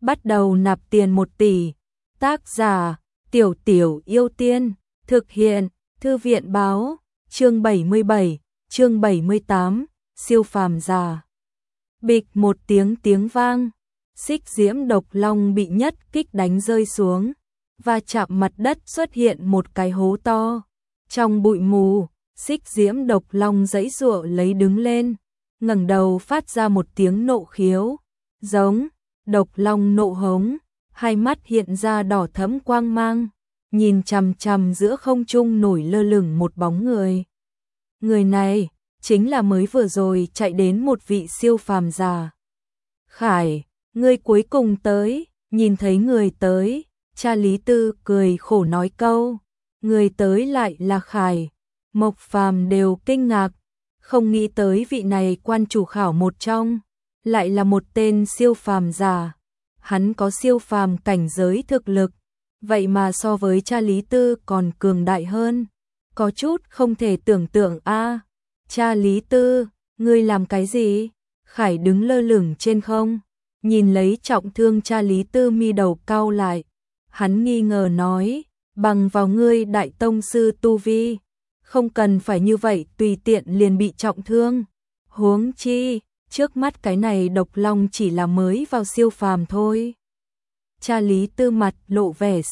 bắt đầu nạp tiền 1 tỷ. Tác giả: Tiểu Tiểu Yêu Tiên. Thực hiện: Thư viện báo. Chương 77, chương 78, siêu phàm giả. Bịch một tiếng vang, xích diễm độc long bị nhất kích đánh rơi xuống, và chạm mặt đất xuất hiện một cái hố to. Trong bụi mù, xích diễm độc long giãy giụa lấy đứng lên, ngẩng đầu phát ra một tiếng nộ khiếu, giống. Độc long nộ hống, hai mắt hiện ra đỏ thẫm quang mang, nhìn chằm chằm giữa không trung nổi lơ lửng một bóng người. Người này chính là mới vừa rồi chạy đến một vị siêu phàm giả. Khải, ngươi cuối cùng tới. Nhìn thấy người tới, cha Lý Tư cười khổ nói câu, người tới lại là Khải. Mộc Phàm đều kinh ngạc, không nghĩ tới vị này quan chủ khảo một trong, lại là một tên siêu phàm giả. Hắn có siêu phàm cảnh giới thực lực, vậy mà so với cha Lý Tư còn cường đại hơn, có chút không thể tưởng tượng a. Cha Lý Tư, ngươi làm cái gì? Khải đứng lơ lửng trên không, nhìn lấy trọng thương cha Lý Tư, mi đầu cau lại. Hắn nghi ngờ nói, bằng vào ngươi đại tông sư tu vi, không cần phải như vậy tùy tiện liền bị trọng thương. Huống chi, trước mắt cái này độc long chỉ là mới vào siêu phàm thôi. Cha Lý Tư mặt lộ vẻ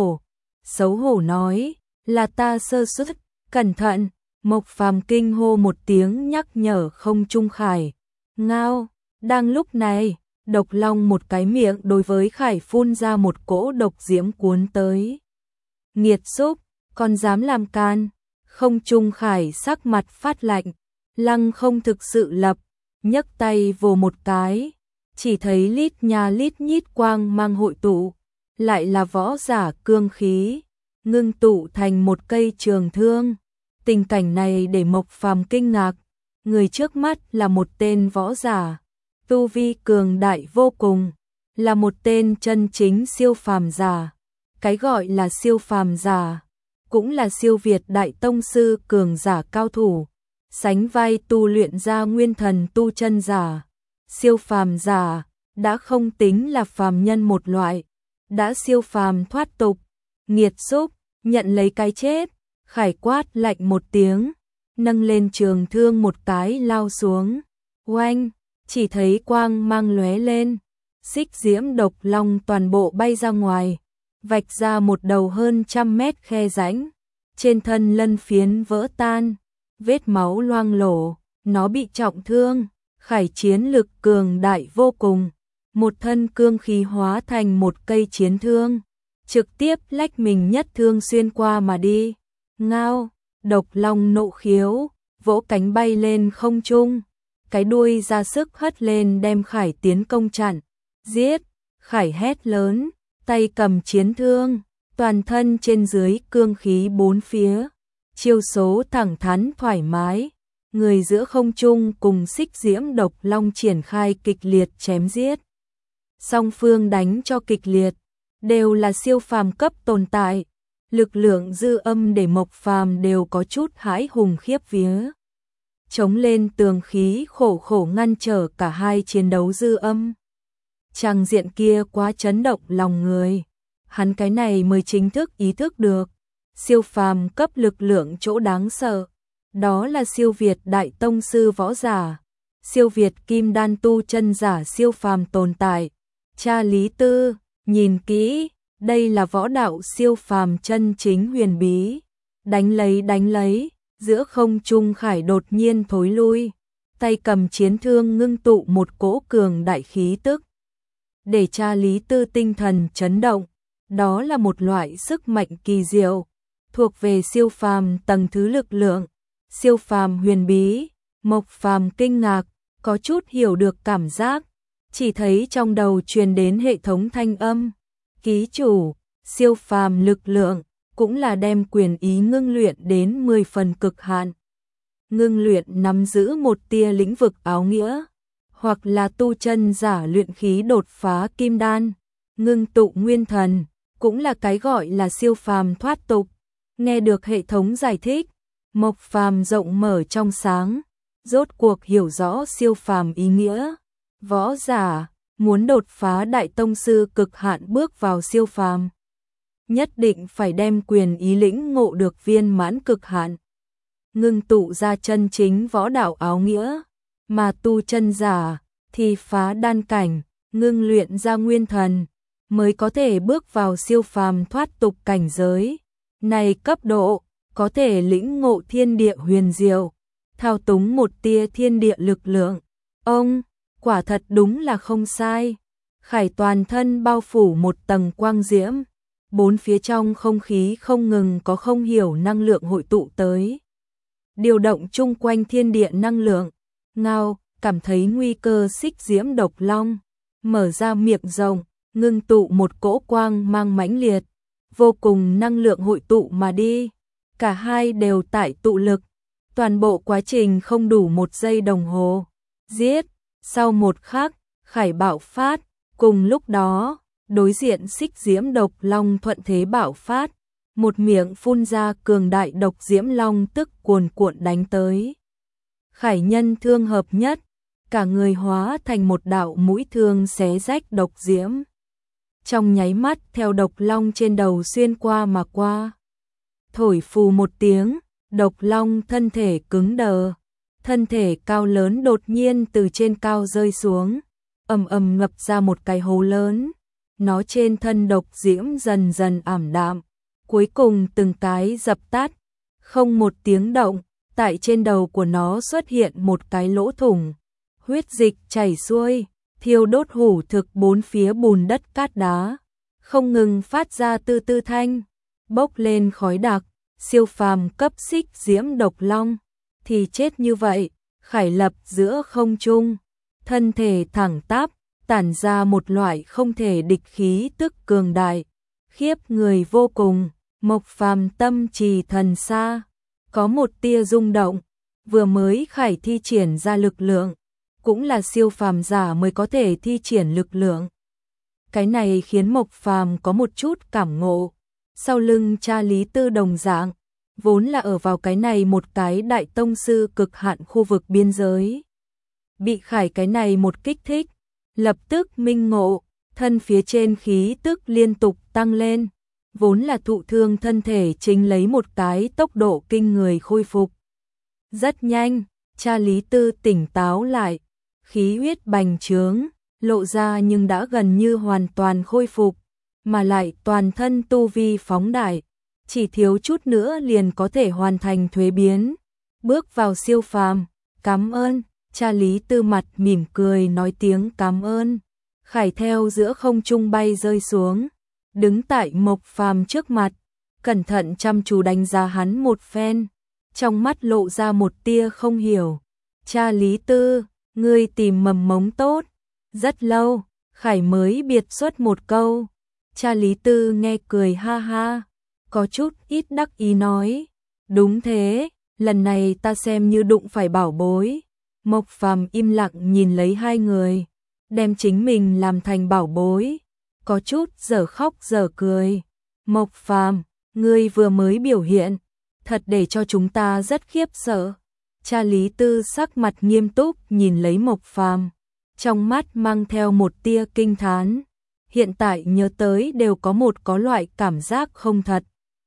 xấu hổ nói, là ta sơ suất, cẩn thận. Mộc Phàm kinh hô một tiếng nhắc nhở không trung Khải. Ngao, đang lúc này, độc long một cái miệng đối với Khải phun ra một cỗ độc diễm cuốn tới. Nghiệt xúc, còn dám làm can. Không trung Khải sắc mặt phát lạnh, lăng không thực sự lập, nhấc tay vồ một cái, chỉ thấy lít nha lít nhít quang mang hội tụ, lại là võ giả cương khí, ngưng tụ thành một cây trường thương. Tình cảnh này để Mộc Phàm kinh ngạc, người trước mắt là một tên võ giả, tu vi cường đại vô cùng, là một tên chân chính siêu phàm giả. Cái gọi là siêu phàm giả, cũng là siêu việt đại tông sư cường giả cao thủ, sánh vai tu luyện ra nguyên thần tu chân giả. Siêu phàm giả đã không tính là phàm nhân một loại, đã siêu phàm thoát tục. Nghiệt xúc, nhận lấy cái chết. Khải quát lạnh một tiếng, nâng lên trường thương một cái lao xuống. Oanh, chỉ thấy quang mang lóe lên, xích diễm độc long toàn bộ bay ra ngoài, vạch ra một đầu hơn 100 mét khe rãnh, trên thân lân phiến vỡ tan, vết máu loang lổ, nó bị trọng thương. Khải chiến lực cường đại vô cùng, một thân cương khí hóa thành một cây chiến thương, trực tiếp lách mình nhất thương xuyên qua mà đi. Ngao, độc long nộ khiếu, vỗ cánh bay lên không trung, cái đuôi ra sức hất lên đem Khải tiến công chặn. Giết! Khải hét lớn, tay cầm chiến thương, toàn thân trên dưới cương khí bốn phía, chiêu số thẳng thắn thoải mái, người giữa không trung cùng xích diễm độc long triển khai kịch liệt chém giết. Song phương đánh cho kịch liệt, đều là siêu phàm cấp tồn tại. Lực lượng dư âm để Mộc Phàm đều có chút hãi hùng khiếp vía. Chống lên tường khí khổ ngăn trở cả hai chiến đấu dư âm. Tràng diện kia quá chấn động lòng người. Hắn cái này mới chính thức ý thức được. Siêu phàm cấp lực lượng chỗ đáng sợ. Đó là siêu việt đại tông sư võ giả. Siêu việt kim đan tu chân giả siêu phàm tồn tại. Cha Lý Tư, nhìn kỹ. Đây là võ đạo siêu phàm chân chính huyền bí. Đánh lấy, giữa không trung Khải đột nhiên thối lui, tay cầm chiến thương ngưng tụ một cỗ cường đại khí tức, để cha Lý Tư tinh thần chấn động. Đó là một loại sức mạnh kỳ diệu, thuộc về siêu phàm tầng thứ lực lượng, siêu phàm huyền bí. Mộc Phàm kinh ngạc, có chút hiểu được cảm giác, chỉ thấy trong đầu truyền đến hệ thống thanh âm. Ký chủ, siêu phàm lực lượng, cũng là đem quyền ý ngưng luyện đến 10 phần cực hạn. Ngưng luyện nắm giữ một tia lĩnh vực áo nghĩa, hoặc là tu chân giả luyện khí đột phá kim đan, ngưng tụ nguyên thần, cũng là cái gọi là siêu phàm thoát tục. Nghe được hệ thống giải thích, Mộc Phàm rộng mở trong sáng, rốt cuộc hiểu rõ siêu phàm ý nghĩa. Võ giả, muốn đột phá đại tông sư cực hạn bước vào siêu phàm, nhất định phải đem quyền ý lĩnh ngộ được viên mãn cực hạn, ngưng tụ ra chân chính võ đạo áo nghĩa, mà tu chân giả thì phá đan cảnh, ngưng luyện ra nguyên thần, mới có thể bước vào siêu phàm thoát tục cảnh giới. Này cấp độ, có thể lĩnh ngộ thiên địa huyền diệu, thao túng một tia thiên địa lực lượng. Ông, quả thật đúng là không sai. Khải toàn thân bao phủ một tầng quang diễm, bốn phía trong không khí không ngừng có không hiểu năng lượng hội tụ tới. Điều động chung quanh thiên địa năng lượng, Ngao cảm thấy nguy cơ xích diễm độc long, mở ra miệng rộng, ngưng tụ một cỗ quang mang mãnh liệt, vô cùng năng lượng hội tụ mà đi. Cả hai đều tại tụ lực, toàn bộ quá trình không đủ 1 giây đồng hồ. Giết, sau một khắc, Khải bạo phát, cùng lúc đó, đối diện xích diễm độc long thuận thế bạo phát, một miệng phun ra cường đại độc diễm long tức cuồn cuộn đánh tới. Khải nhân thương hợp nhất, cả người hóa thành một đạo mũi thương xé rách độc diễm. Trong nháy mắt theo độc long trên đầu xuyên qua mà qua. Thổi phù một tiếng, độc long thân thể cứng đờ, thân thể cao lớn đột nhiên từ trên cao rơi xuống, ầm ầm ngập ra một cái hố lớn. Nó trên thân độc diễm dần dần ảm đạm, cuối cùng từng cái dập tắt, không một tiếng động, tại trên đầu của nó xuất hiện một cái lỗ thủng, huyết dịch chảy xuôi, thiêu đốt hủ thực bốn phía bùn đất cát đá, không ngừng phát ra tư tư thanh, bốc lên khói đặc. Siêu phàm cấp xích diễm độc long thì chết như vậy. Khải lập giữa không trung, thân thể thẳng tắp, tản ra một loại không thể địch khí tức cường đại, khiếp người vô cùng. Mộc Phàm tâm trì thần xa, có một tia rung động, vừa mới Khải thi triển ra lực lượng, cũng là siêu phàm giả mới có thể thi triển lực lượng. Cái này khiến Mộc Phàm có một chút cảm ngộ. Sau lưng cha Lý Tư đồng dạng, vốn là ở vào cái này một cái đại tông sư cực hạn khu vực biên giới. Bị Khải cái này một kích thích, lập tức minh ngộ, thân phía trên khí tức liên tục tăng lên, vốn là thụ thương thân thể chính lấy một cái tốc độ kinh người khôi phục. Rất nhanh, cha Lý Tư tỉnh táo lại, khí huyết bành trướng, lộ ra nhưng đã gần như hoàn toàn khôi phục, mà lại toàn thân tu vi phóng đại, chỉ thiếu chút nữa liền có thể hoàn thành thuế biến, bước vào siêu phàm. Cảm ơn, cha Lý Tư mặt mỉm cười nói tiếng cảm ơn. Khải theo giữa không trung bay rơi xuống, đứng tại Mộc Phàm trước mặt, cẩn thận chăm chú đánh giá hắn một phen, trong mắt lộ ra một tia không hiểu. Cha Lý Tư, ngươi tìm mầm mống tốt, rất lâu, Khải mới biệt xuất một câu. Cha Lý Tư nghe cười ha ha, có chút ít đắc ý nói, đúng thế, lần này ta xem như đụng phải bảo bối. Mộc Phàm im lặng nhìn lấy hai người, đem chính mình làm thành bảo bối, có chút dở khóc dở cười. Mộc Phàm, ngươi vừa mới biểu hiện, thật để cho chúng ta rất khiếp sợ. Cha Lý Tư sắc mặt nghiêm túc nhìn lấy Mộc Phàm, trong mắt mang theo một tia kinh thán. Hiện tại nhớ tới đều có loại cảm giác không thật.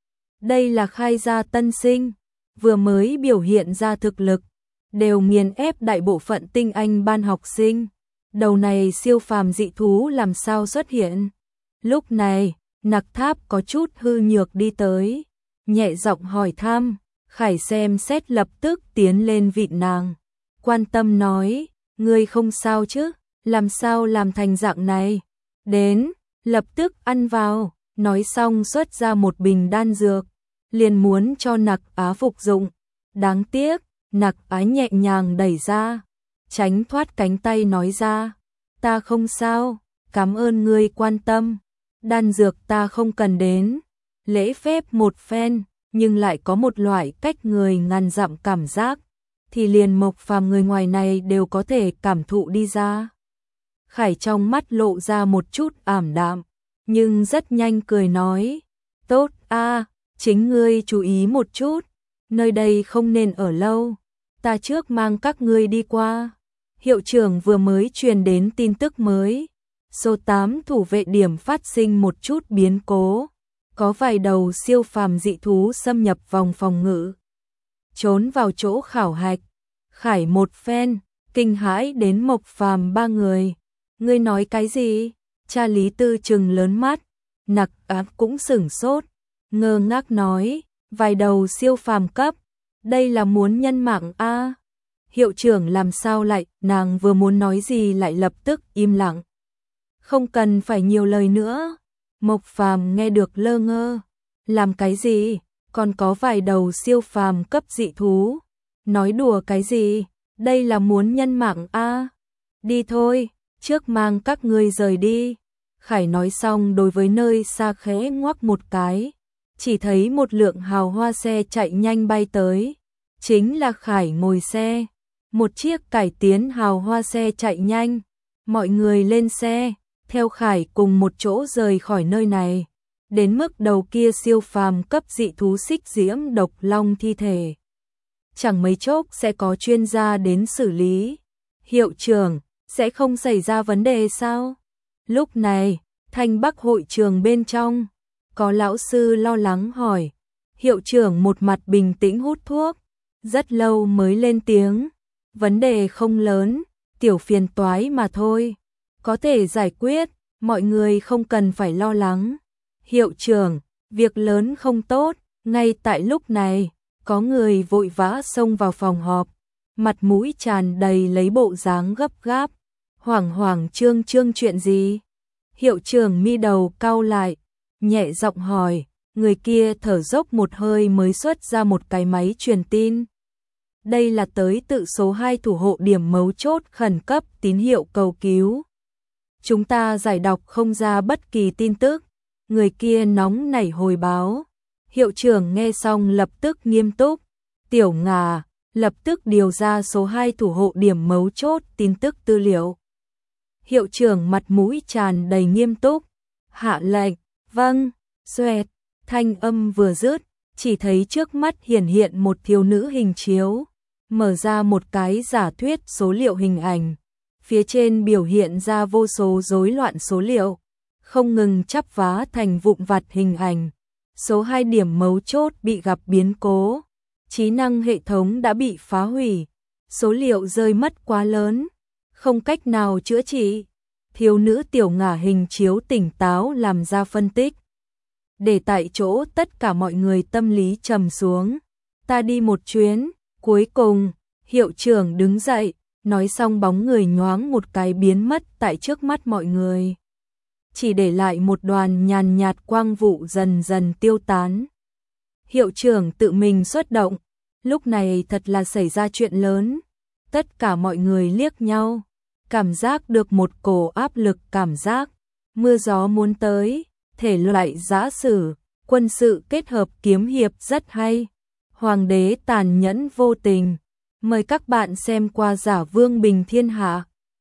Đây là khai gia tân sinh, vừa mới biểu hiện ra thực lực, đều nghiền ép đại bộ phận tinh anh ban học sinh. Đầu này siêu phàm dị thú làm sao xuất hiện? Lúc này, Nặc Tháp có chút hư nhược đi tới, nhẹ giọng hỏi thăm. Khải xem xét lập tức tiến lên vịn nàng, quan tâm nói, ngươi không sao chứ, làm sao làm thành dạng này? Đến, lập tức ăn vào, nói xong xuất ra một bình đan dược, liền muốn cho Nặc Á phục dụng. Đáng tiếc, Nặc Á nhẹ nhàng đẩy ra, tránh thoát cánh tay nói ra, ta không sao, cảm ơn ngươi quan tâm, đan dược ta không cần đến. Lễ phép một phen, nhưng lại có một loại cách người ngàn dặm cảm giác, thì liền Mộc Phàm người ngoài này đều có thể cảm thụ đi ra. Khải trong mắt lộ ra một chút ảm đạm, nhưng rất nhanh cười nói, tốt a, chính ngươi chú ý một chút, nơi đây không nên ở lâu, ta trước mang các ngươi đi qua. Hiệu trưởng vừa mới truyền đến tin tức mới, số 8 thủ vệ điểm phát sinh một chút biến cố. Có vài đầu siêu phàm dị thú xâm nhập vòng phòng ngự. Trốn vào chỗ khảo hạch. Khải một phen, kinh hãi đến Mộc Phàm ba người. Ngươi nói cái gì? Cha Lý Tư trừng lớn mắt. Nặc Áp cũng sửng sốt. Ngơ ngác nói, vài đầu siêu phàm cấp. Đây là muốn nhân mạng a. Hiệu trưởng làm sao lại, nàng vừa muốn nói gì lại lập tức im lặng. Không cần phải nhiều lời nữa. Mộc Phàm nghe được lơ ngơ. Làm cái gì? Còn có vài đầu siêu phàm cấp dị thú. Nói đùa cái gì? Đây là muốn nhân mạng a. Đi thôi, trước mang các ngươi rời đi. Khải nói xong đối với nơi xa khẽ ngoắc một cái. Chỉ thấy một lượng hào hoa xe chạy nhanh bay tới. Chính là Khải ngồi xe. Một chiếc cải tiến hào hoa xe chạy nhanh. Mọi người lên xe, theo Khải cùng một chỗ rời khỏi nơi này. Đến mức đầu kia siêu phàm cấp dị thú xích diễm độc long thi thể. Chẳng mấy chốc sẽ có chuyên gia đến xử lý. Hiệu trưởng, sẽ không xảy ra vấn đề sao? Lúc này, Thanh Bắc hội trường bên trong, có lão sư lo lắng hỏi. Hiệu trưởng một mặt bình tĩnh hút thuốc, rất lâu mới lên tiếng. Vấn đề không lớn, tiểu phiền toái mà thôi. Có thể giải quyết, mọi người không cần phải lo lắng. Hiệu trưởng, việc lớn không tốt, ngay tại lúc này, có người vội vã xông vào phòng họp. Mặt mũi tràn đầy lấy bộ dáng gấp gáp. Hoảng hoảng trương trương chuyện gì? Hiệu trưởng mi đầu cau lại, nhẹ giọng hỏi, người kia thở dốc một hơi mới xuất ra một cái máy truyền tin. Đây là tới tự số 2 thủ hộ điểm mấu chốt khẩn cấp tín hiệu cầu cứu. Chúng ta giải đọc không ra bất kỳ tin tức. Người kia nóng nảy hồi báo. Hiệu trưởng nghe xong lập tức nghiêm túc. Tiểu Ngà, lập tức điều ra số 2 thủ hộ điểm mấu chốt tin tức tư liệu. Hiệu trưởng mặt mũi tràn đầy nghiêm túc. Hạ lệnh, vâng, xoẹt, thanh âm vừa dứt, chỉ thấy trước mắt hiển hiện một thiếu nữ hình chiếu. Mở ra một cái giả thuyết số liệu hình ảnh. Phía trên biểu hiện ra vô số rối loạn số liệu, không ngừng chắp vá thành vụn vặt hình ảnh. Số 2 điểm mấu chốt bị gặp biến cố. Trí năng hệ thống đã bị phá hủy. Số liệu rơi mất quá lớn, không cách nào chữa trị. Thiếu nữ Tiểu Ngà hình chiếu tỉnh táo làm ra phân tích. Để tại chỗ tất cả mọi người tâm lý trầm xuống. Ta đi một chuyến. Cuối cùng, hiệu trưởng đứng dậy, nói xong bóng người nhoáng một cái biến mất tại trước mắt mọi người. Chỉ để lại một đoàn nhàn nhạt quang vụ dần dần tiêu tán. Hiệu trưởng tự mình xuất động, lúc này thật là xảy ra chuyện lớn. Tất cả mọi người liếc nhau, cảm giác được một cổ áp lực cảm giác. Mưa gió muốn tới, thể loại giã sử, quân sự kết hợp kiếm hiệp rất hay. Hoàng đế tàn nhẫn vô tình. Mời các bạn xem qua Giả Vương Bình Thiên Hạ.